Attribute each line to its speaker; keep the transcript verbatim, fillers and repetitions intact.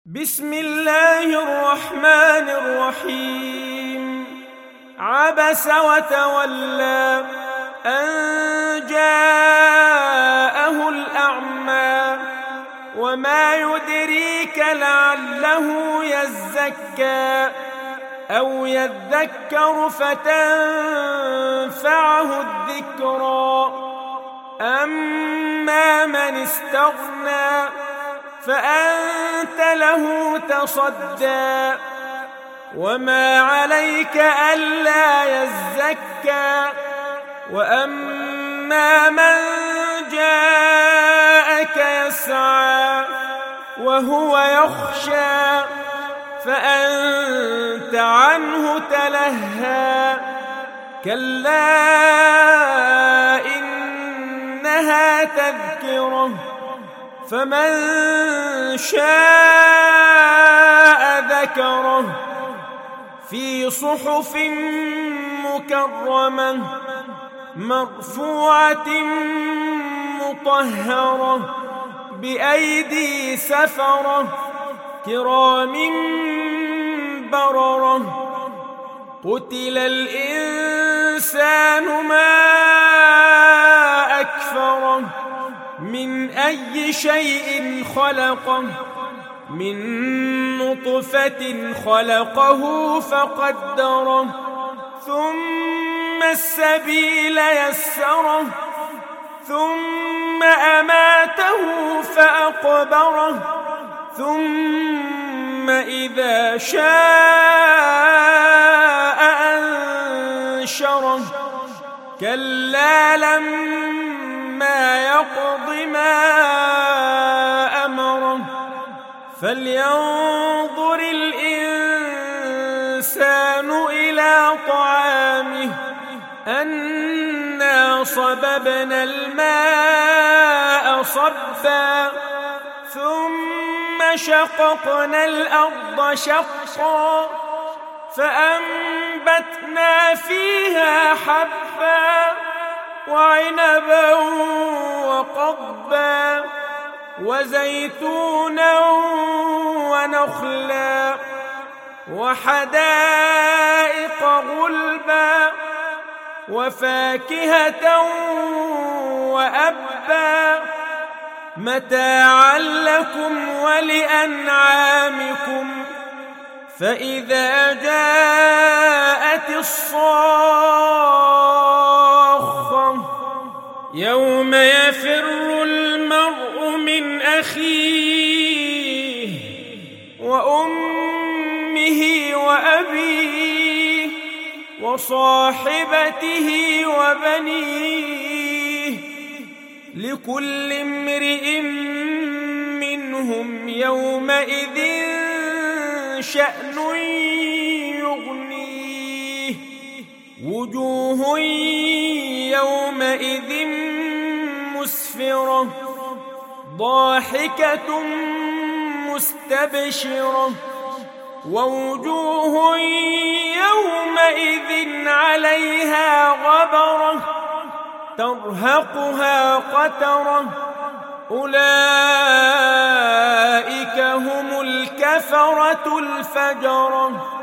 Speaker 1: بسم الله الرحمن الرحيم. عبس وتولى أن جاءه الأعمى وما يدريك لعله يزكى أو يذكر فتنفعه الذكرى. أما من استغنى فأنت له تصدى وما عليك ألا يزكى. وأما من جاءك يسعى وهو يخشى فأنت عنه تلهى. كلا إنها تذكرة فمن شاء ذكره في صحف مكرمة مرفوعة مطهرة بأيدي سفرة كرام بررة. قتل الإنسان ما أكفره من أي شيء خلقه من نطفة خلقه فقدره ثم السبيل يسره ثم أماته فأقبره ثم إذا شاء أنشره. كلا لما يقض ما أمره فلينظر الإنسان إلى طعامه أنا صببنا الماء صبا ثم شققنا الأرض شقا فأنبتنا فيها حبا وعنبا وقضبا وزيتونا ونخلا وحدائق غلبا وفاكهة وأبا متاعا لكم ولأنعامكم. فإذا جاءت الصاخة يوم يفر المرء من أخيه وأمه وأبيه وصاحبته وبنيه لكل امرئ منهم يومئذ شأن يغنيه. وجوه يومئذ مسفرة ضاحكة مستبشرة ووجوه يومئذ عليها غبرة ترهقها قترة. أولئك هم الكفرة الفجرة.